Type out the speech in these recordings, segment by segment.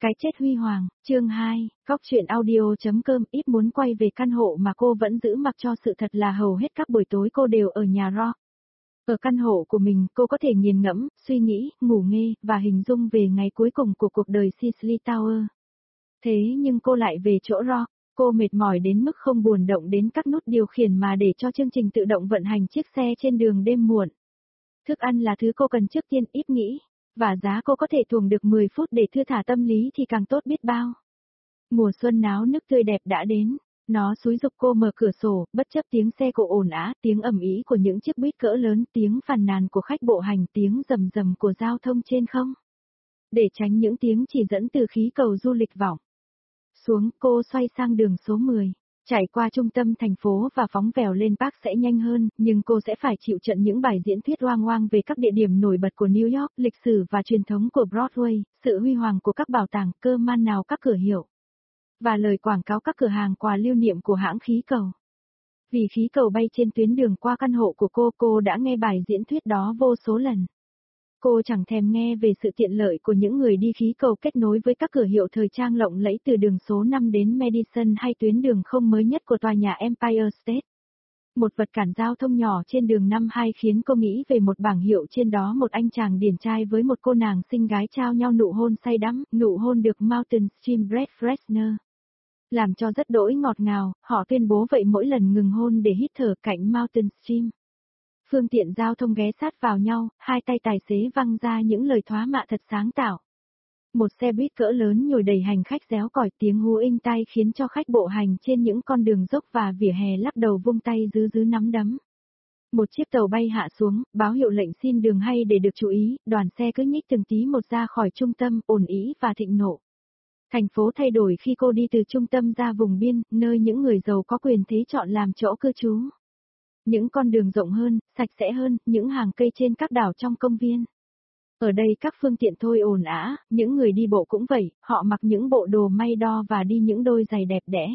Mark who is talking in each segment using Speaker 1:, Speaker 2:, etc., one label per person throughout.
Speaker 1: Cái chết huy hoàng, chương 2, Góc truyện audio.com. Ít muốn quay về căn hộ mà cô vẫn giữ mặc cho sự thật là hầu hết các buổi tối cô đều ở nhà Rock. Ở căn hộ của mình, cô có thể nghiền ngẫm, suy nghĩ, ngủ nghê, và hình dung về ngày cuối cùng của cuộc đời Cicely Tower. Thế nhưng cô lại về chỗ Rock, cô mệt mỏi đến mức không buồn động đến các nút điều khiển mà để cho chương trình tự động vận hành chiếc xe trên đường đêm muộn. Thức ăn là thứ cô cần trước tiên, ít nghĩ. Và giá cô có thể thuồng được 10 phút để thư thả tâm lý thì càng tốt biết bao. Mùa xuân náo nức tươi đẹp đã đến. Nó xúi giục cô mở cửa sổ, bất chấp tiếng xe cộ ồn ào, tiếng ầm ĩ của những chiếc buýt cỡ lớn, tiếng phàn nàn của khách bộ hành, tiếng rầm rầm của giao thông trên không. Để tránh những tiếng chỉ dẫn từ khí cầu du lịch vọng xuống, cô xoay sang đường số 10. Trải qua trung tâm thành phố và phóng vèo lên Park sẽ nhanh hơn, nhưng cô sẽ phải chịu trận những bài diễn thuyết oang oang về các địa điểm nổi bật của New York, lịch sử và truyền thống của Broadway, sự huy hoàng của các bảo tàng, cơ man nào các cửa hiệu. Và lời quảng cáo các cửa hàng quà lưu niệm của hãng khí cầu. Vì khí cầu bay trên tuyến đường qua căn hộ của cô đã nghe bài diễn thuyết đó vô số lần. Cô chẳng thèm nghe về sự tiện lợi của những người đi khí cầu kết nối với các cửa hiệu thời trang lộng lẫy từ đường số 5 đến Madison hay tuyến đường không mới nhất của tòa nhà Empire State. Một vật cản giao thông nhỏ trên đường 52 khiến cô nghĩ về một bảng hiệu trên đó một anh chàng điển trai với một cô nàng xinh gái trao nhau nụ hôn say đắm, nụ hôn được Mountain Stream Breath Freshener làm cho rất đỗi ngọt ngào, họ tuyên bố vậy mỗi lần ngừng hôn để hít thở cạnh Mountain Stream. Phương tiện giao thông ghé sát vào nhau, hai tay tài xế văng ra những lời thoá mạ thật sáng tạo. Một xe buýt cỡ lớn nhồi đầy hành khách réo còi, tiếng hú inh tai khiến cho khách bộ hành trên những con đường dốc và vỉa hè lắc đầu vung tay giữ nắm đấm. Một chiếc tàu bay hạ xuống, báo hiệu lệnh xin đường hay để được chú ý, đoàn xe cứ nhích từng tí một ra khỏi trung tâm, ồn ĩ và thịnh nộ. Thành phố thay đổi khi cô đi từ trung tâm ra vùng biên, nơi những người giàu có quyền thế chọn làm chỗ cư trú. Những con đường rộng hơn, sạch sẽ hơn, những hàng cây trên các đảo trong công viên. Ở đây các phương tiện thôi ồn ào, những người đi bộ cũng vậy, họ mặc những bộ đồ may đo và đi những đôi giày đẹp đẽ.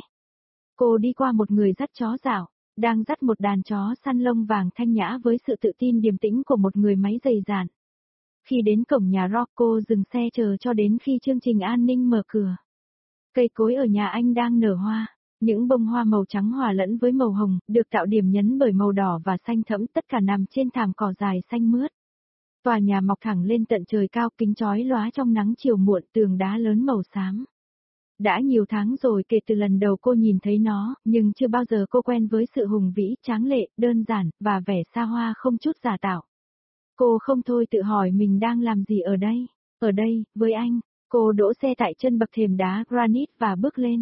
Speaker 1: Cô đi qua một người dắt chó dạo, đang dắt một đàn chó săn lông vàng thanh nhã với sự tự tin điềm tĩnh của một người máy giày dạn. Khi đến cổng nhà Rock, cô dừng xe chờ cho đến khi chương trình an ninh mở cửa. Cây cối ở nhà anh đang nở hoa. Những bông hoa màu trắng hòa lẫn với màu hồng, được tạo điểm nhấn bởi màu đỏ và xanh thẫm, tất cả nằm trên thảm cỏ dài xanh mướt. Tòa nhà mọc thẳng lên tận trời cao, kính chói lóa trong nắng chiều muộn, tường đá lớn màu xám. Đã nhiều tháng rồi kể từ lần đầu cô nhìn thấy nó, nhưng chưa bao giờ cô quen với sự hùng vĩ, tráng lệ, đơn giản, và vẻ xa hoa không chút giả tạo. Cô không thôi tự hỏi mình đang làm gì ở đây. Ở đây, với anh, cô đỗ xe tại chân bậc thềm đá granite và bước lên.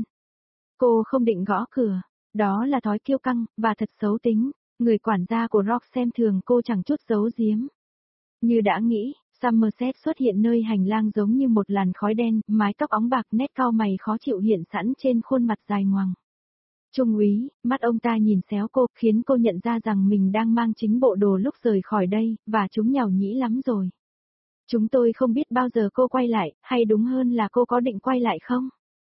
Speaker 1: Cô không định gõ cửa, đó là thói kiêu căng, và thật xấu tính, người quản gia của Rock xem thường cô chẳng chút giấu giếm. Như đã nghĩ, Somerset xuất hiện nơi hành lang giống như một làn khói đen, mái tóc óng bạc, nét cau mày khó chịu hiện sẵn trên khuôn mặt dài ngoằng. Trung úy, mắt ông ta nhìn xéo cô, khiến cô nhận ra rằng mình đang mang chính bộ đồ lúc rời khỏi đây, và chúng nhàu nhĩ lắm rồi. Chúng tôi không biết bao giờ cô quay lại, hay đúng hơn là cô có định quay lại không?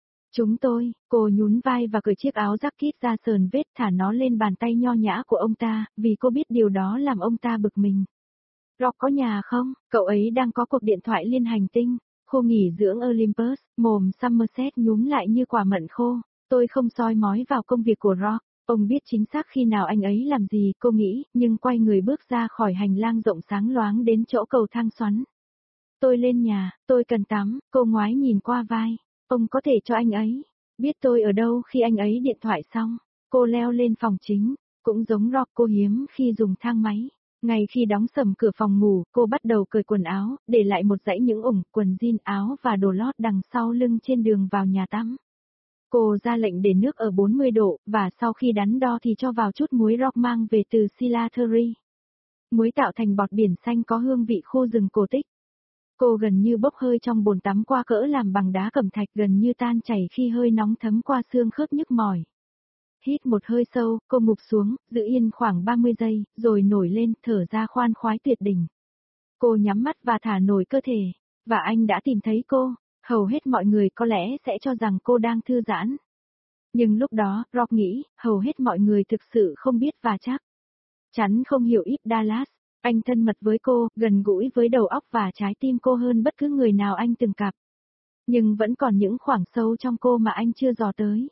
Speaker 1: Cô nhún vai và cởi chiếc áo jacket ra sờn vết, thả nó lên bàn tay nho nhã của ông ta, vì cô biết điều đó làm ông ta bực mình. Rock có nhà không? Cậu ấy đang có cuộc điện thoại liên hành tinh. Khu nghỉ dưỡng Olympus, mồm Somerset nhúm lại như quả mận khô. Tôi không soi mói vào công việc của Rock. Ông biết chính xác khi nào anh ấy làm gì, cô nghĩ, nhưng quay người bước ra khỏi hành lang rộng sáng loáng đến chỗ cầu thang xoắn. Tôi lên nhà, tôi cần tắm, cô ngoái nhìn qua vai. Ông có thể cho anh ấy biết tôi ở đâu khi anh ấy điện thoại xong. Cô leo lên phòng chính, cũng giống Rock, cô hiếm khi dùng thang máy. Ngay khi đóng sầm cửa phòng ngủ, cô bắt đầu cởi quần áo, để lại một dãy những ủng, quần jean, áo và đồ lót đằng sau lưng trên đường vào nhà tắm. Cô ra lệnh để nước ở 40 độ, và sau khi đắn đo thì cho vào chút muối Rock mang về từ Silateri. Muối tạo thành bọt biển xanh có hương vị khu rừng cổ tích. Cô gần như bốc hơi trong bồn tắm qua cỡ làm bằng đá cẩm thạch, gần như tan chảy khi hơi nóng thấm qua xương khớp nhức mỏi. Hít một hơi sâu, cô ngụp xuống, giữ yên khoảng 30 giây, rồi nổi lên, thở ra khoan khoái tuyệt đỉnh. Cô nhắm mắt và thả nổi cơ thể. Và anh đã tìm thấy cô. Hầu hết mọi người có lẽ sẽ cho rằng cô đang thư giãn. Nhưng lúc đó, Rock nghĩ, hầu hết mọi người thực sự không biết và chắc chắn không hiểu Eve Dallas. Anh thân mật với cô, gần gũi với đầu óc và trái tim cô hơn bất cứ người nào anh từng gặp. Nhưng vẫn còn những khoảng sâu trong cô mà anh chưa dò tới.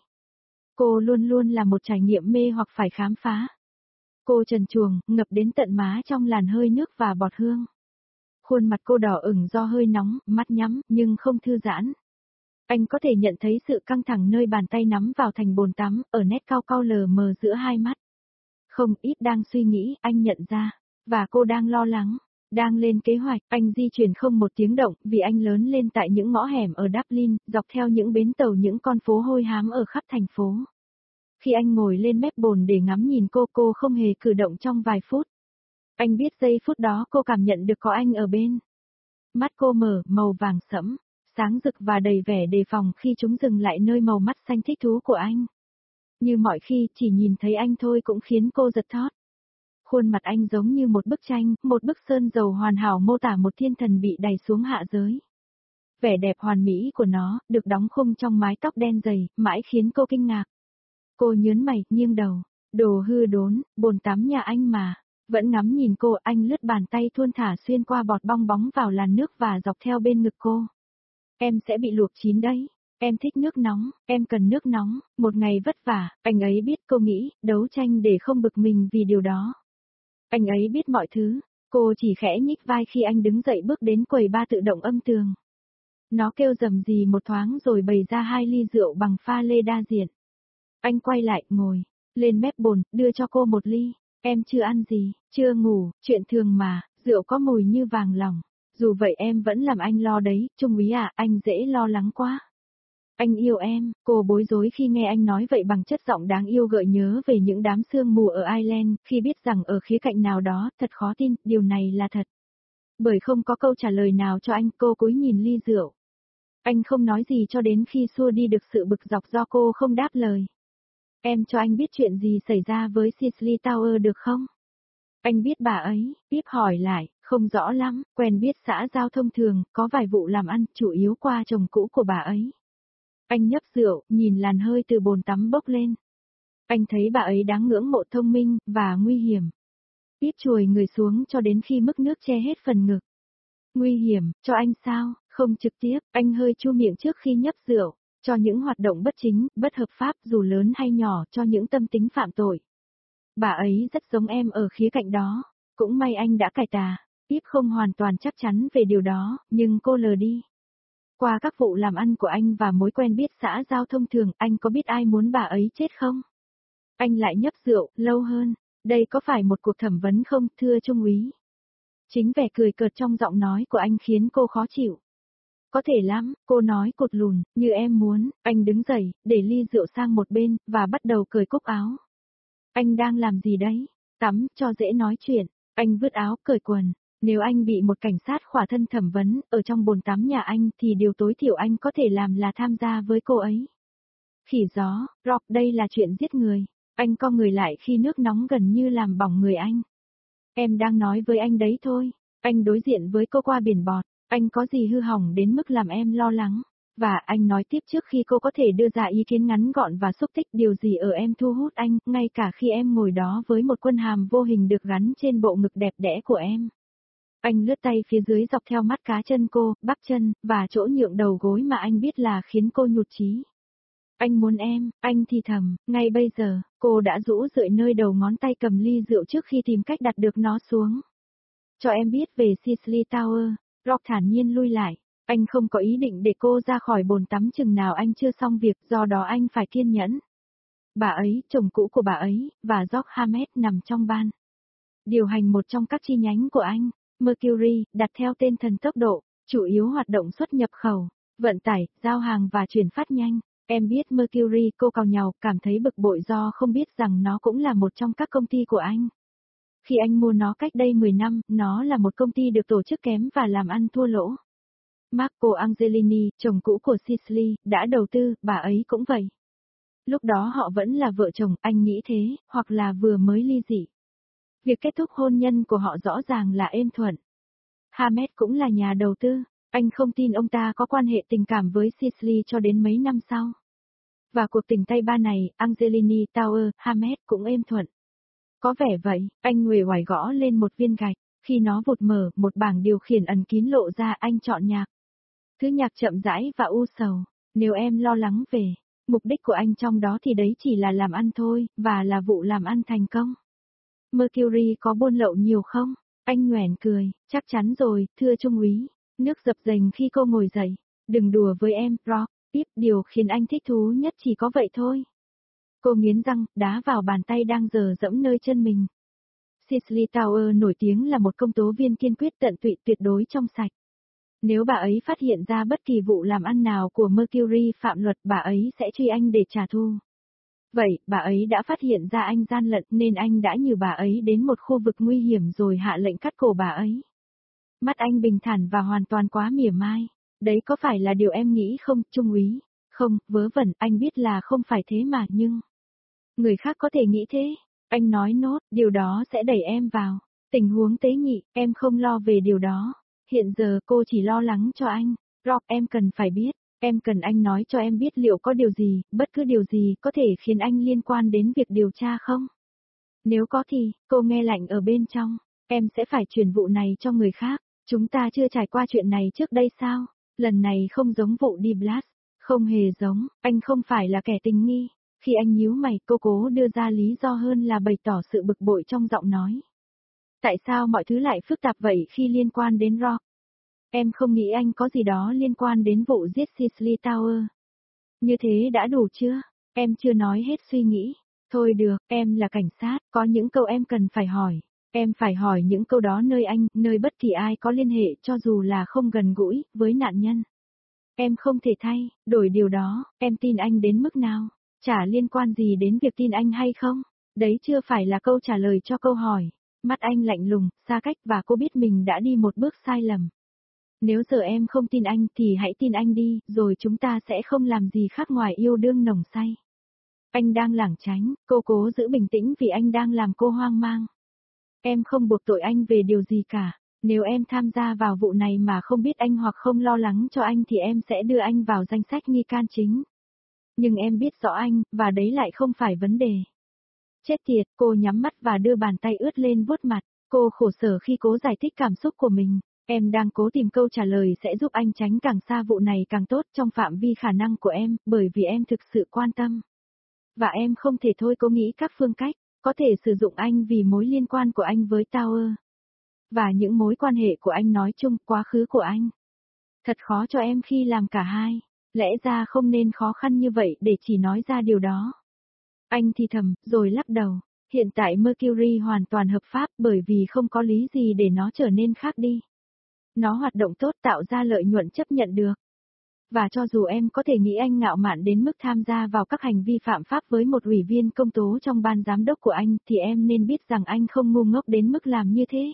Speaker 1: Cô luôn luôn là một trải nghiệm mê hoặc phải khám phá. Cô trần truồng, ngập đến tận má trong làn hơi nước và bọt hương. Khuôn mặt cô đỏ ửng do hơi nóng, mắt nhắm, nhưng không thư giãn. Anh có thể nhận thấy sự căng thẳng nơi bàn tay nắm vào thành bồn tắm, ở nét cau cau lờ mờ giữa hai mắt. Không ít đang suy nghĩ, anh nhận ra. Và cô đang lo lắng, đang lên kế hoạch. Anh di chuyển không một tiếng động, vì anh lớn lên tại những ngõ hẻm ở Dublin, dọc theo những bến tàu, những con phố hôi hám ở khắp thành phố. Khi anh ngồi lên mép bồn để ngắm nhìn cô không hề cử động trong vài phút. Anh biết giây phút đó cô cảm nhận được có anh ở bên. Mắt cô mở, màu vàng sẫm, sáng rực và đầy vẻ đề phòng khi chúng dừng lại nơi màu mắt xanh thích thú của anh. Như mọi khi, chỉ nhìn thấy anh thôi cũng khiến cô giật thót. Khuôn mặt anh giống như một bức tranh, một bức sơn dầu hoàn hảo mô tả một thiên thần bị đày xuống hạ giới. Vẻ đẹp hoàn mỹ của nó, được đóng khung trong mái tóc đen dày, mãi khiến cô kinh ngạc. Cô nhớn mày, nghiêng đầu. Đồ hư đốn, bồn tắm nhà anh mà. Vẫn ngắm nhìn cô, anh lướt bàn tay thuôn thả xuyên qua bọt bong bóng vào làn nước và dọc theo bên ngực cô. Em sẽ bị luộc chín đấy. Em thích nước nóng, em cần nước nóng, một ngày vất vả, anh ấy biết cô nghĩ, đấu tranh để không bực mình vì điều đó. Anh ấy biết mọi thứ, cô chỉ khẽ nhích vai khi anh đứng dậy bước đến quầy bar tự động âm tường. Nó kêu rầm rì một thoáng rồi bày ra 2 ly rượu bằng pha lê đa diện. Anh quay lại, ngồi, lên mép bồn, đưa cho cô một ly. Em chưa ăn gì, chưa ngủ, chuyện thường mà, rượu có mùi như vàng lòng. Dù vậy em vẫn làm anh lo đấy, Trung úy à, anh dễ lo lắng quá. Anh yêu em, cô bối rối khi nghe anh nói vậy bằng chất giọng đáng yêu gợi nhớ về những đám sương mù ở Ireland, khi biết rằng ở khía cạnh nào đó, thật khó tin, điều này là thật. Bởi không có câu trả lời nào cho anh, cô cúi nhìn ly rượu. Anh không nói gì cho đến khi xua đi được sự bực dọc do cô không đáp lời. Em cho anh biết chuyện gì xảy ra với Cicely Tower được không? Anh biết bà ấy, tiếp hỏi lại, không rõ lắm, quen biết xã giao thông thường, có vài vụ làm ăn, chủ yếu qua chồng cũ của bà ấy. Anh nhấp rượu, nhìn làn hơi từ bồn tắm bốc lên. Anh thấy bà ấy đáng ngưỡng mộ, thông minh, và nguy hiểm. Tiếp chùi người xuống cho đến khi mức nước che hết phần ngực. Nguy hiểm, cho anh sao? Không trực tiếp, anh hơi chu miệng trước khi nhấp rượu. Cho những hoạt động bất chính, bất hợp pháp dù lớn hay nhỏ, cho những tâm tính phạm tội. Bà ấy rất giống em ở khía cạnh đó. Cũng may anh đã cải tà. Tiếp không hoàn toàn chắc chắn về điều đó, nhưng cô lờ đi. Qua các vụ làm ăn của anh và mối quen biết xã giao thông thường, anh có biết ai muốn bà ấy chết không? Anh lại nhấp rượu, lâu hơn. Đây có phải một cuộc thẩm vấn không, thưa Trung úy? Chính vẻ cười cợt trong giọng nói của anh khiến cô khó chịu. Có thể lắm, cô nói cột lùn, như em muốn. Anh đứng dậy, để ly rượu sang một bên, và bắt đầu cởi cúc áo. Anh đang làm gì đấy? Tắm, cho dễ nói chuyện. Anh vứt áo, cởi quần. Nếu anh bị một cảnh sát khỏa thân thẩm vấn, ở trong bồn tắm nhà anh, thì điều tối thiểu anh có thể làm là tham gia với cô ấy. Khỉ gió, Rock, đây là chuyện giết người. Anh co người lại khi nước nóng gần như làm bỏng người anh. Em đang nói với anh đấy thôi. Anh đối diện với cô qua biển bọt. Anh có gì hư hỏng đến mức làm em lo lắng? Và anh nói tiếp trước khi cô có thể đưa ra ý kiến ngắn gọn và xúc tích, điều gì ở em thu hút anh, ngay cả khi em ngồi đó với một quân hàm vô hình được gắn trên bộ ngực đẹp đẽ của em. Anh lướt tay phía dưới dọc theo mắt cá chân cô, bắp chân, và chỗ nhượng đầu gối mà anh biết là khiến cô nhụt chí. Anh muốn em, anh thì thầm, ngay bây giờ, cô đã rũ rượi nơi đầu ngón tay cầm ly rượu trước khi tìm cách đặt được nó xuống. Cho em biết về Cicely Tower, Rock thản nhiên lui lại. Anh không có ý định để cô ra khỏi bồn tắm chừng nào anh chưa xong việc, do đó anh phải kiên nhẫn. Bà ấy, chồng cũ của bà ấy, và George Hammett nằm trong ban. Điều hành một trong các chi nhánh của anh, Mercury, đặt theo tên thần tốc độ, chủ yếu hoạt động xuất nhập khẩu, vận tải, giao hàng và chuyển phát nhanh. Em biết Mercury, cô càu nhàu, cảm thấy bực bội do không biết rằng nó cũng là một trong các công ty của anh. Khi anh mua nó cách đây 10 năm, nó là một công ty được tổ chức kém và làm ăn thua lỗ. Marco Angelini, chồng cũ của Cicely, đã đầu tư, bà ấy cũng vậy. Lúc đó họ vẫn là vợ chồng, anh nghĩ thế, hoặc là vừa mới ly dị. Việc kết thúc hôn nhân của họ rõ ràng là êm thuận. Hammett cũng là nhà đầu tư, anh không tin ông ta có quan hệ tình cảm với Cicely cho đến mấy năm sau. Và cuộc tình tay ba này, Angelini Tower, Hammett cũng êm thuận. Có vẻ vậy, anh nguề oải gõ lên một viên gạch, khi nó vụt mở, một bảng điều khiển ẩn kín lộ ra, anh chọn nhạc. Thứ nhạc chậm rãi và u sầu. Nếu em lo lắng về mục đích của anh trong đó thì đấy chỉ là làm ăn thôi, và là vụ làm ăn thành công. Mercury có buôn lậu nhiều không? Anh nhoẻn cười, chắc chắn rồi, thưa trung úy. Nước dập dềnh khi cô ngồi dậy. Đừng đùa với em, Rock. Tiếp, điều khiến anh thích thú nhất chỉ có vậy thôi. Cô nghiến răng, đá vào bàn tay đang dờ dẫm nơi chân mình. Cicely Tower nổi tiếng là một công tố viên kiên quyết tận tụy tuyệt đối trong sạch. Nếu bà ấy phát hiện ra bất kỳ vụ làm ăn nào của Mercury phạm luật, bà ấy sẽ truy anh để trả thù. Vậy, bà ấy đã phát hiện ra anh gian lận nên anh đã nhử bà ấy đến một khu vực nguy hiểm rồi hạ lệnh cắt cổ bà ấy. Mắt anh bình thản và hoàn toàn quá mỉa mai. Đấy có phải là điều em nghĩ không, trung úy? Không, vớ vẩn, anh biết là không phải thế mà nhưng... Người khác có thể nghĩ thế. Anh nói nốt, điều đó sẽ đẩy em vào tình huống tế nhị, em không lo về điều đó. Hiện giờ cô chỉ lo lắng cho anh. Rob, em cần phải biết. Em cần anh nói cho em biết liệu có điều gì, bất cứ điều gì có thể khiến anh liên quan đến việc điều tra không? Nếu có thì, cô nghe lạnh ở bên trong. Em sẽ phải chuyển vụ này cho người khác. Chúng ta chưa trải qua chuyện này trước đây sao? Lần này không giống vụ đi Blast. Không hề giống, anh không phải là kẻ tình nghi. Khi anh nhíu mày, cô cố đưa ra lý do hơn là bày tỏ sự bực bội trong giọng nói. Tại sao mọi thứ lại phức tạp vậy khi liên quan đến Rock? Em không nghĩ anh có gì đó liên quan đến vụ giết Cicely Tower. Như thế đã đủ chưa? Em chưa nói hết suy nghĩ. Thôi được, em là cảnh sát, có những câu em cần phải hỏi. Em phải hỏi những câu đó nơi anh, nơi bất kỳ ai có liên hệ cho dù là không gần gũi với nạn nhân. Em không thể đổi điều đó, em tin anh đến mức nào? Chả liên quan gì đến việc tin anh hay không? Đấy chưa phải là câu trả lời cho câu hỏi. Mắt anh lạnh lùng, xa cách và cô biết mình đã đi một bước sai lầm. Nếu giờ em không tin anh thì hãy tin anh đi, rồi chúng ta sẽ không làm gì khác ngoài yêu đương nồng say. Anh đang lảng tránh, cô cố giữ bình tĩnh vì anh đang làm cô hoang mang. Em không buộc tội anh về điều gì cả. Nếu em tham gia vào vụ này mà không biết anh hoặc không lo lắng cho anh thì em sẽ đưa anh vào danh sách nghi can chính. Nhưng em biết rõ anh, và đấy lại không phải vấn đề. Chết tiệt, cô nhắm mắt và đưa bàn tay ướt lên vuốt mặt. Cô khổ sở khi cố giải thích cảm xúc của mình. Em đang cố tìm câu trả lời sẽ giúp anh tránh càng xa vụ này càng tốt trong phạm vi khả năng của em, bởi vì em thực sự quan tâm. Và em không thể thôi cố nghĩ các phương cách, có thể sử dụng anh vì mối liên quan của anh với Tower. Và những mối quan hệ của anh nói chung, quá khứ của anh. Thật khó cho em khi làm cả hai. Lẽ ra không nên khó khăn như vậy để chỉ nói ra điều đó. Anh thì thầm, rồi lắc đầu. Hiện tại Mercury hoàn toàn hợp pháp bởi vì không có lý gì để nó trở nên khác đi. Nó hoạt động tốt tạo ra lợi nhuận chấp nhận được. Và cho dù em có thể nghĩ anh ngạo mạn đến mức tham gia vào các hành vi phạm pháp với một ủy viên công tố trong ban giám đốc của anh thì em nên biết rằng anh không ngu ngốc đến mức làm như thế.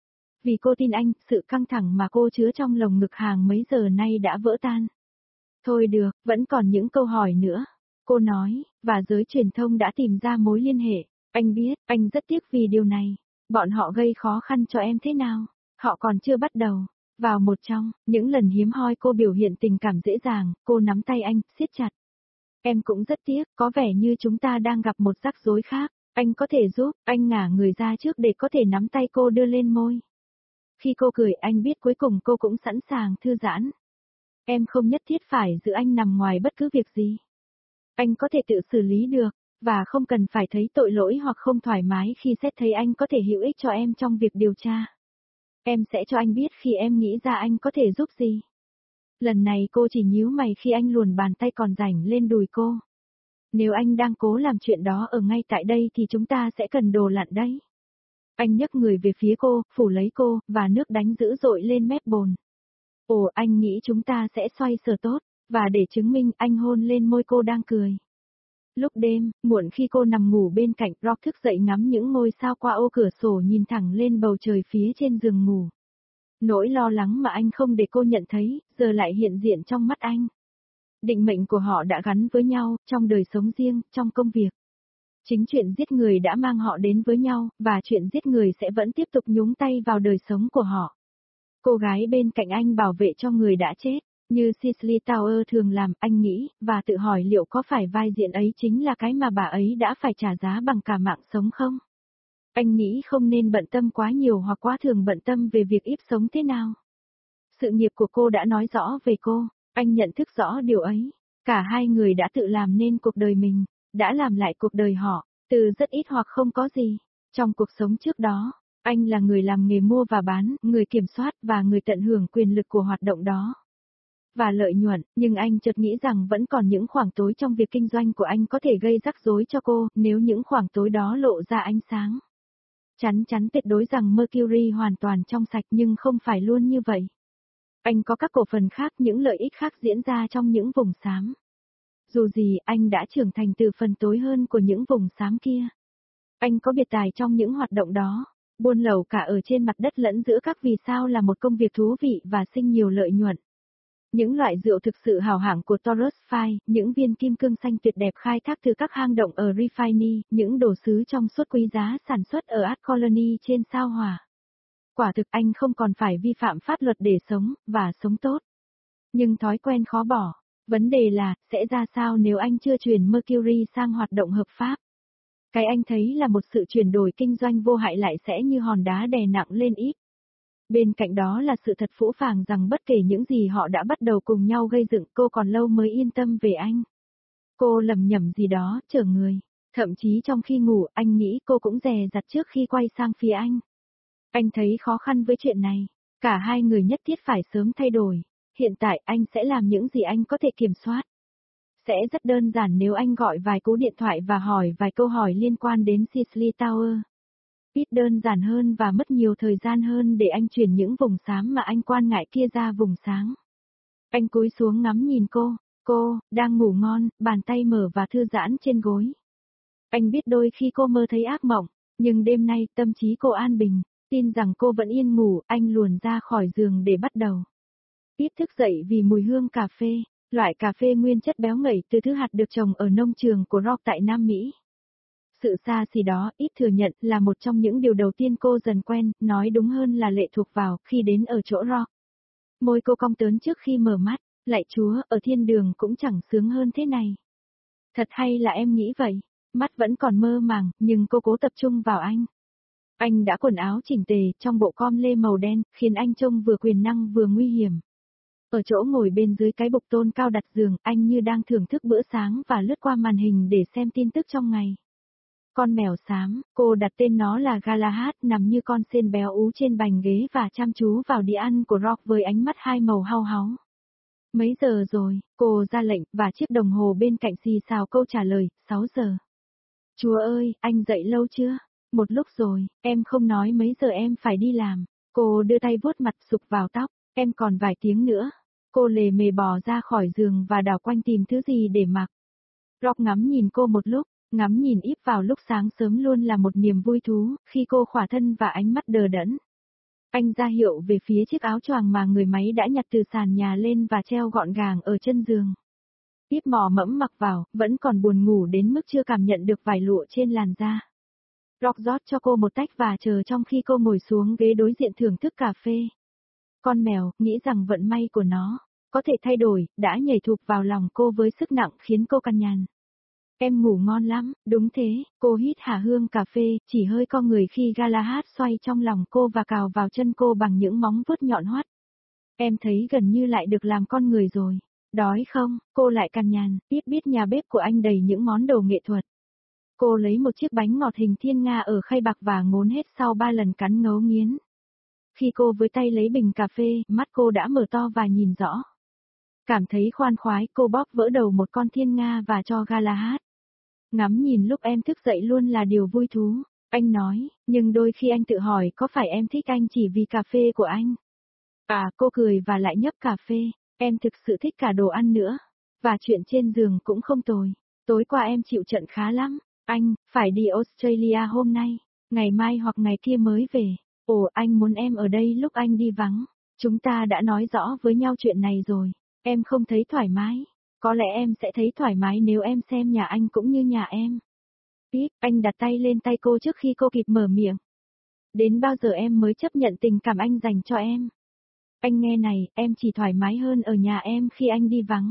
Speaker 1: Vì cô tin anh, sự căng thẳng mà cô chứa trong lồng ngực hàng mấy giờ nay đã vỡ tan. Thôi được, vẫn còn những câu hỏi nữa. Cô nói, và giới truyền thông đã tìm ra mối liên hệ. Anh biết, anh rất tiếc vì điều này. Bọn họ gây khó khăn cho em thế nào? Họ còn chưa bắt đầu. Vào một trong những lần hiếm hoi cô biểu hiện tình cảm dễ dàng, cô nắm tay anh, siết chặt. Em cũng rất tiếc, có vẻ như chúng ta đang gặp một rắc rối khác. Anh có thể giúp, anh ngả người ra trước để có thể nắm tay cô đưa lên môi. Khi cô cười anh biết cuối cùng cô cũng sẵn sàng thư giãn. Em không nhất thiết phải giữ anh nằm ngoài bất cứ việc gì. Anh có thể tự xử lý được, và không cần phải thấy tội lỗi hoặc không thoải mái khi xét thấy anh có thể hữu ích cho em trong việc điều tra. Em sẽ cho anh biết khi em nghĩ ra anh có thể giúp gì. Lần này cô chỉ nhíu mày khi anh luồn bàn tay còn rảnh lên đùi cô. Nếu anh đang cố làm chuyện đó ở ngay tại đây thì chúng ta sẽ cần đồ lặn đấy. Anh nhấc người về phía cô, phủ lấy cô, và nước đánh dữ dội lên mép bồn. Ồ, anh nghĩ chúng ta sẽ xoay sở tốt, và để chứng minh anh hôn lên môi cô đang cười. Lúc đêm, muộn khi cô nằm ngủ bên cạnh, Rock thức dậy ngắm những ngôi sao qua ô cửa sổ nhìn thẳng lên bầu trời phía trên giường ngủ. Nỗi lo lắng mà anh không để cô nhận thấy, giờ lại hiện diện trong mắt anh. Định mệnh của họ đã gắn với nhau, trong đời sống riêng, trong công việc. Chính chuyện giết người đã mang họ đến với nhau, và chuyện giết người sẽ vẫn tiếp tục nhúng tay vào đời sống của họ. Cô gái bên cạnh anh bảo vệ cho người đã chết, như Cicely Tower thường làm, anh nghĩ, và tự hỏi liệu có phải vai diễn ấy chính là cái mà bà ấy đã phải trả giá bằng cả mạng sống không? Anh nghĩ không nên bận tâm quá nhiều hoặc quá thường bận tâm về việc íp sống thế nào. Sự nghiệp của cô đã nói rõ về cô, anh nhận thức rõ điều ấy. Cả hai người đã tự làm nên cuộc đời mình, đã làm lại cuộc đời họ, từ rất ít hoặc không có gì. Trong cuộc sống trước đó, anh là người làm nghề mua và bán, người kiểm soát và người tận hưởng quyền lực của hoạt động đó. Và lợi nhuận, nhưng anh chợt nghĩ rằng vẫn còn những khoảng tối trong việc kinh doanh của anh có thể gây rắc rối cho cô, nếu những khoảng tối đó lộ ra ánh sáng. Chắn chắn tuyệt đối rằng Mercury hoàn toàn trong sạch nhưng không phải luôn như vậy. Anh có các cổ phần khác, những lợi ích khác diễn ra trong những vùng xám. Dù gì, anh đã trưởng thành từ phần tối hơn của những vùng xám kia. Anh có biệt tài trong những hoạt động đó. Buôn lậu cả ở trên mặt đất lẫn giữa các vì sao là một công việc thú vị và sinh nhiều lợi nhuận. Những loại rượu thực sự hào hạng của Taurus Fine, những viên kim cương xanh tuyệt đẹp khai thác từ các hang động ở Refinery, những đồ sứ trong suốt quý giá sản xuất ở Art Colony trên sao Hỏa. Quả thực anh không còn phải vi phạm pháp luật để sống, và sống tốt. Nhưng thói quen khó bỏ. Vấn đề là, sẽ ra sao nếu anh chưa chuyển Mercury sang hoạt động hợp pháp? Cái anh thấy là một sự chuyển đổi kinh doanh vô hại lại sẽ như hòn đá đè nặng lên ít. Bên cạnh đó là sự thật phũ phàng rằng bất kể những gì họ đã bắt đầu cùng nhau gây dựng, cô còn lâu mới yên tâm về anh. Cô lầm nhầm gì đó, chở người. Thậm chí trong khi ngủ, anh nghĩ cô cũng dè dặt trước khi quay sang phía anh. Anh thấy khó khăn với chuyện này. Cả hai người nhất thiết phải sớm thay đổi. Hiện tại anh sẽ làm những gì anh có thể kiểm soát. Sẽ rất đơn giản nếu anh gọi vài cú điện thoại và hỏi vài câu hỏi liên quan đến Sisley Tower. Ít đơn giản hơn và mất nhiều thời gian hơn để anh chuyển những vùng xám mà anh quan ngại kia ra vùng sáng. Anh cúi xuống ngắm nhìn cô, đang ngủ ngon, bàn tay mở và thư giãn trên gối. Anh biết đôi khi cô mơ thấy ác mộng, nhưng đêm nay tâm trí cô an bình, tin rằng cô vẫn yên ngủ, anh luồn ra khỏi giường để bắt đầu. Ít thức dậy vì mùi hương cà phê, loại cà phê nguyên chất béo ngậy từ thứ hạt được trồng ở nông trường của Rock tại Nam Mỹ. Sự xa xỉ đó, ít thừa nhận, là một trong những điều đầu tiên cô dần quen, nói đúng hơn là lệ thuộc vào, khi đến ở chỗ Rock. Môi cô cong tớn trước khi mở mắt, lạy Chúa, ở thiên đường cũng chẳng sướng hơn thế này. Thật hay là em nghĩ vậy, mắt vẫn còn mơ màng, nhưng cô cố tập trung vào anh. Anh đã quần áo chỉnh tề, trong bộ com lê màu đen, khiến anh trông vừa quyền năng vừa nguy hiểm. Ở chỗ ngồi bên dưới cái bục tôn cao đặt giường, anh như đang thưởng thức bữa sáng và lướt qua màn hình để xem tin tức trong ngày. Con mèo xám, cô đặt tên nó là Galahad, nằm như con sên béo ú trên bành ghế và chăm chú vào đĩa ăn của Rock với ánh mắt hai màu hau háu. Mấy giờ rồi, cô ra lệnh, và chiếc đồng hồ bên cạnh xì xào câu trả lời, 6 giờ. Chúa ơi, anh dậy lâu chưa? Một lúc rồi, em không nói mấy giờ em phải đi làm. Cô đưa tay vuốt mặt sục vào tóc, em còn vài tiếng nữa. Cô lề mề bò ra khỏi giường và đảo quanh tìm thứ gì để mặc. Rock ngắm nhìn cô một lúc, ngắm nhìn Íp vào lúc sáng sớm luôn là một niềm vui thú, khi cô khỏa thân và ánh mắt đờ đẫn. Anh ra hiệu về phía chiếc áo choàng mà người máy đã nhặt từ sàn nhà lên và treo gọn gàng ở chân giường. Íp mò mẫm mặc vào, vẫn còn buồn ngủ đến mức chưa cảm nhận được vải lụa trên làn da. Rock rót cho cô một tách và chờ trong khi cô ngồi xuống ghế đối diện thưởng thức cà phê. Con mèo, nghĩ rằng vận may của nó có thể thay đổi, đã nhảy thụp vào lòng cô với sức nặng khiến cô cằn nhằn. Em ngủ ngon lắm, đúng thế, cô hít hà hương cà phê, chỉ hơi co người khi Galahad xoay trong lòng cô và cào vào chân cô bằng những móng vuốt nhọn hoắt. Em thấy gần như lại được làm con người rồi. Đói không? Cô lại cằn nhằn, biết nhà bếp của anh đầy những món đồ nghệ thuật. Cô lấy một chiếc bánh ngọt hình thiên nga ở khay bạc và ngốn hết sau 3 lần cắn ngấu nghiến. Khi cô với tay lấy bình cà phê, mắt cô đã mở to và nhìn rõ. Cảm thấy khoan khoái, cô bóp vỡ đầu một con thiên nga và cho Galahad. Ngắm nhìn lúc em thức dậy luôn là điều vui thú, anh nói, nhưng đôi khi anh tự hỏi có phải em thích anh chỉ vì cà phê của anh. À, cô cười và lại nhấp cà phê, em thực sự thích cả đồ ăn nữa. Và chuyện trên giường cũng không tồi. Tối qua em chịu trận khá lắm, anh, phải đi Australia hôm nay, ngày mai hoặc ngày kia mới về. Ồ, anh muốn em ở đây lúc anh đi vắng. Chúng ta đã nói rõ với nhau chuyện này rồi, em không thấy thoải mái. Có lẽ em sẽ thấy thoải mái nếu em xem nhà anh cũng như nhà em. Tiếp, anh đặt tay lên tay cô trước khi cô kịp mở miệng. Đến bao giờ em mới chấp nhận tình cảm anh dành cho em? Anh nghe này, em chỉ thoải mái hơn ở nhà em khi anh đi vắng.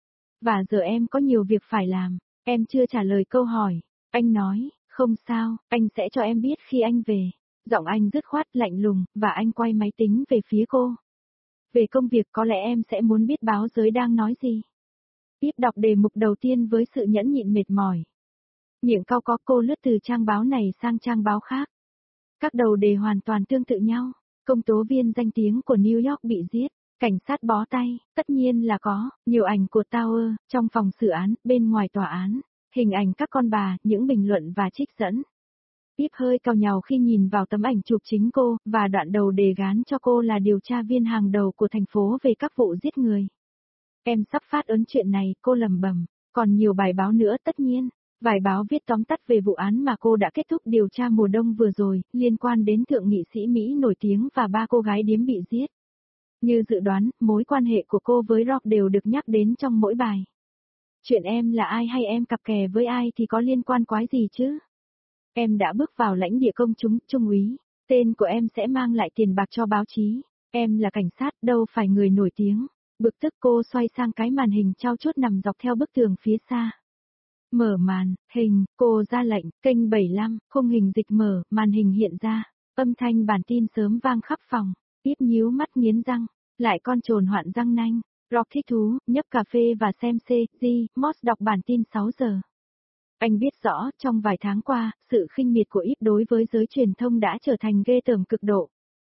Speaker 1: Và giờ em có nhiều việc phải làm, em chưa trả lời câu hỏi. Anh nói, không sao, anh sẽ cho em biết khi anh về. Giọng anh dứt khoát lạnh lùng, và anh quay máy tính về phía cô. Về công việc có lẽ em sẽ muốn biết báo giới đang nói gì. Tiếp đọc đề mục đầu tiên với sự nhẫn nhịn mệt mỏi. Miệng cau có cô lướt từ trang báo này sang trang báo khác. Các đầu đề hoàn toàn tương tự nhau. Công tố viên danh tiếng của New York bị giết. Cảnh sát bó tay, tất nhiên là có, nhiều ảnh của Tower, trong phòng xử án, bên ngoài tòa án, hình ảnh các con bà, những bình luận và trích dẫn. Tiếp hơi cau nhàu khi nhìn vào tấm ảnh chụp chính cô, và đoạn đầu đề gán cho cô là điều tra viên hàng đầu của thành phố về các vụ giết người. Em sắp phát ấn chuyện này, cô lẩm bẩm, còn nhiều bài báo nữa tất nhiên. Vài báo viết tóm tắt về vụ án mà cô đã kết thúc điều tra mùa đông vừa rồi, liên quan đến thượng nghị sĩ Mỹ nổi tiếng và 3 cô gái điếm bị giết. Như dự đoán, mối quan hệ của cô với Rob đều được nhắc đến trong mỗi bài. Chuyện em là ai hay em cặp kè với ai thì có liên quan quái gì chứ? Em đã bước vào lãnh địa công chúng, trung úy. Tên của em sẽ mang lại tiền bạc cho báo chí. Em là cảnh sát, đâu phải người nổi tiếng. Bực tức cô xoay sang cái màn hình trao chuốt nằm dọc theo bức tường phía xa. Mở màn, hình, cô ra lệnh, kênh 75, khung hình dịch mở, màn hình hiện ra. Âm thanh bản tin sớm vang khắp phòng. Tiếp nhíu mắt nghiến răng, lại con trồn hoạn răng nanh. Rock thích thú, nhấp cà phê và xem C.G. Moss đọc bản tin 6 giờ. Anh biết rõ, trong vài tháng qua, sự khinh miệt của Íp đối với giới truyền thông đã trở thành ghê tởm cực độ.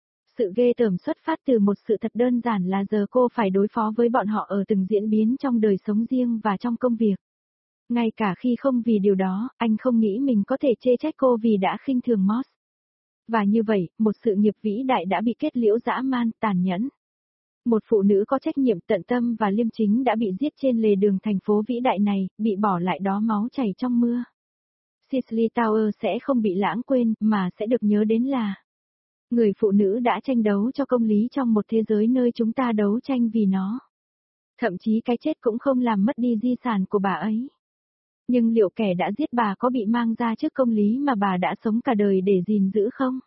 Speaker 1: Sự ghê tởm xuất phát từ một sự thật đơn giản là giờ cô phải đối phó với bọn họ ở từng diễn biến trong đời sống riêng và trong công việc. Ngay cả khi không vì điều đó, anh không nghĩ mình có thể chê trách cô vì đã khinh thường Moss. Và như vậy, một sự nghiệp vĩ đại đã bị kết liễu dã man, tàn nhẫn. Một phụ nữ có trách nhiệm tận tâm và liêm chính đã bị giết trên lề đường thành phố vĩ đại này, bị bỏ lại đó máu chảy trong mưa. Cicely Tower sẽ không bị lãng quên, mà sẽ được nhớ đến là người phụ nữ đã tranh đấu cho công lý trong một thế giới nơi chúng ta đấu tranh vì nó. Thậm chí cái chết cũng không làm mất đi di sản của bà ấy. Nhưng liệu kẻ đã giết bà có bị mang ra trước công lý mà bà đã sống cả đời để gìn giữ không?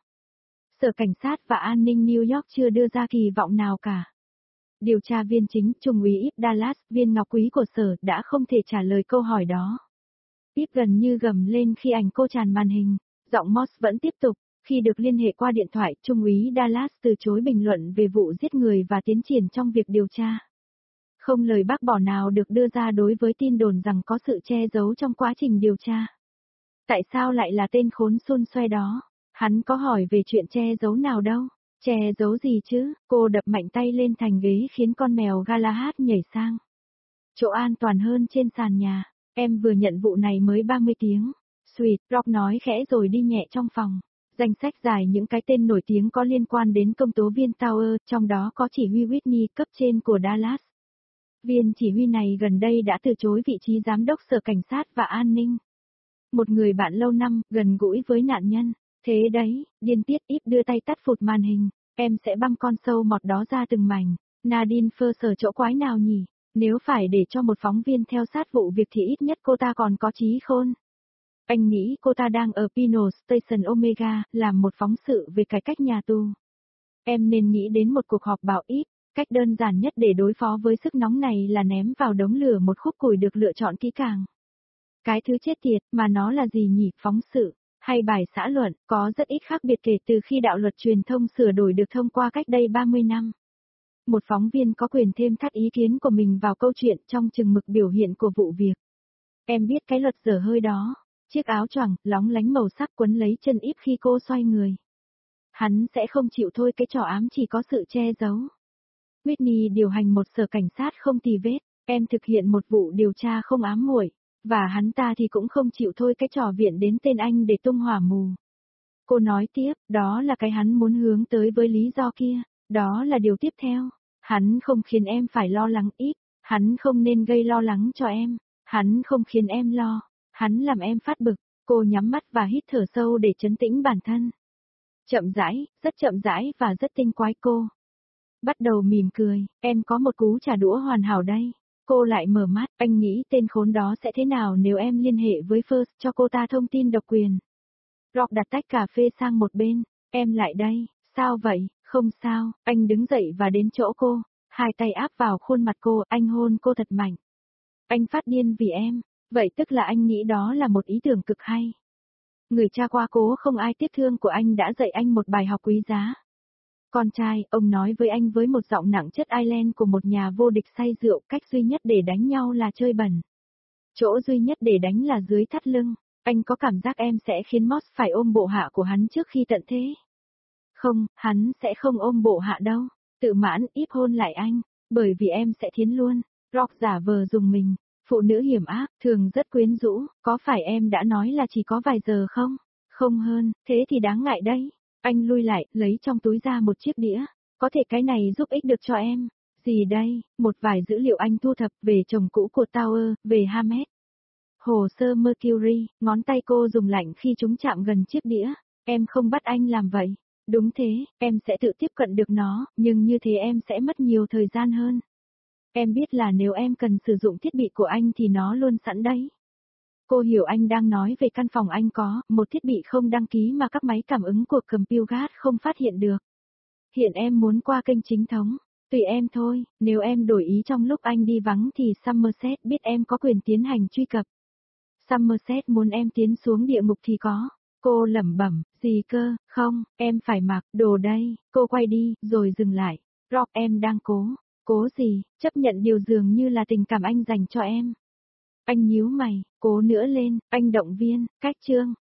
Speaker 1: Sở Cảnh sát và An ninh New York chưa đưa ra kỳ vọng nào cả. Điều tra viên chính, Trung úy Íp Dallas, viên ngọc quý của sở, đã không thể trả lời câu hỏi đó. Íp gần như gầm lên khi ảnh cô tràn màn hình. Giọng Moss vẫn tiếp tục. Khi được liên hệ qua điện thoại, Trung úy Dallas từ chối bình luận về vụ giết người và tiến triển trong việc điều tra. Không lời bác bỏ nào được đưa ra đối với tin đồn rằng có sự che giấu trong quá trình điều tra. Tại sao lại là tên khốn xun xoe đó? Hắn có hỏi về chuyện che giấu nào đâu. Che giấu gì chứ? Cô đập mạnh tay lên thành ghế khiến con mèo Galahad nhảy sang. Chỗ an toàn hơn trên sàn nhà. Em vừa nhận vụ này mới 30 tiếng. Sweet, Rock nói khẽ rồi đi nhẹ trong phòng. Danh sách dài những cái tên nổi tiếng có liên quan đến công tố viên Tower, trong đó có chỉ huy Whitney cấp trên của Dallas. Viên chỉ huy này gần đây đã từ chối vị trí giám đốc sở cảnh sát và an ninh. Một người bạn lâu năm, gần gũi với nạn nhân. Thế đấy, điên tiết Íp đưa tay tắt phụt màn hình. Em sẽ băm con sâu mọt đó ra từng mảnh. Nadine Ferser chỗ quái nào nhỉ? Nếu phải để cho một phóng viên theo sát vụ việc thì ít nhất cô ta còn có trí khôn. Anh nghĩ cô ta đang ở Penal Station Omega, làm một phóng sự về cải cách nhà tù. Em nên nghĩ đến một cuộc họp bảo Íp. Cách đơn giản nhất để đối phó với sức nóng này là ném vào đống lửa một khúc củi được lựa chọn kỹ càng. Cái thứ chết tiệt mà nó là gì nhỉ? Phóng sự hay bài xã luận, có rất ít khác biệt kể từ khi đạo luật truyền thông sửa đổi được thông qua cách đây 30 năm. Một phóng viên có quyền thêm thắt ý kiến của mình vào câu chuyện trong chừng mực biểu hiện của vụ việc. Em biết cái luật dở hơi đó. Chiếc áo choàng, lóng lánh màu sắc quấn lấy chân Íp khi cô xoay người. Hắn sẽ không chịu thôi, cái trò ám chỉ có sự che giấu. Whitney điều hành một sở cảnh sát không tì vết, em thực hiện một vụ điều tra không ám muội, và hắn ta thì cũng không chịu thôi, cái trò viện đến tên anh để tung hỏa mù. Cô nói tiếp, đó là cái hắn muốn hướng tới với lý do kia, đó là điều tiếp theo. Hắn không khiến em phải lo lắng Íp, hắn không nên gây lo lắng cho em, hắn không khiến em lo, hắn làm em phát bực. Cô nhắm mắt và hít thở sâu để trấn tĩnh bản thân. Chậm rãi, rất chậm rãi và rất tinh quái cô. Bắt đầu mỉm cười, em có một cú trả đũa hoàn hảo đây. Cô lại mở mắt, anh nghĩ tên khốn đó sẽ thế nào nếu em liên hệ với First cho cô ta thông tin độc quyền. Rock đặt tách cà phê sang một bên, em lại đây, sao vậy, không sao, anh đứng dậy và đến chỗ cô, hai tay áp vào khuôn mặt cô, anh hôn cô thật mạnh. Anh phát điên vì em, vậy tức là anh nghĩ đó là một ý tưởng cực hay. Người cha quá cố không ai tiếc thương của anh đã dạy anh một bài học quý giá. Con trai, ông nói với anh với một giọng nặng chất Ireland của một nhà vô địch say rượu, cách duy nhất để đánh nhau là chơi bẩn. Chỗ duy nhất để đánh là dưới thắt lưng. Anh có cảm giác em sẽ khiến Moss phải ôm bộ hạ của hắn trước khi tận thế. Không, hắn sẽ không ôm bộ hạ đâu. Tự mãn, íp hôn lại anh. Bởi vì em sẽ thiến luôn. Rock giả vờ dùng mình. Phụ nữ hiểm ác, thường rất quyến rũ. Có phải em đã nói là chỉ có vài giờ không? Không hơn, thế thì đáng ngại đấy. Anh lui lại, lấy trong túi ra một chiếc đĩa. Có thể cái này giúp ích được cho em. Gì đây? Một vài dữ liệu anh thu thập về chồng cũ của Tower, về Hamed. Hồ sơ Mercury, ngón tay cô dùng lạnh khi chúng chạm gần chiếc đĩa. Em không bắt anh làm vậy. Đúng thế, em sẽ tự tiếp cận được nó, nhưng như thế em sẽ mất nhiều thời gian hơn. Em biết là nếu em cần sử dụng thiết bị của anh thì nó luôn sẵn đấy. Cô hiểu anh đang nói về căn phòng anh có, một thiết bị không đăng ký mà các máy cảm ứng của Computergate không phát hiện được. Hiện em muốn qua kênh chính thống. Tùy em thôi, nếu em đổi ý trong lúc anh đi vắng thì Somerset biết em có quyền tiến hành truy cập. Somerset muốn em tiến xuống địa ngục thì có. Cô lẩm bẩm, gì cơ, không, em phải mặc đồ đây, cô quay đi, rồi dừng lại. Rock em đang cố gì, chấp nhận điều dường như là tình cảm anh dành cho em. Anh nhíu mày, cố nữa lên, anh động viên, cách chương.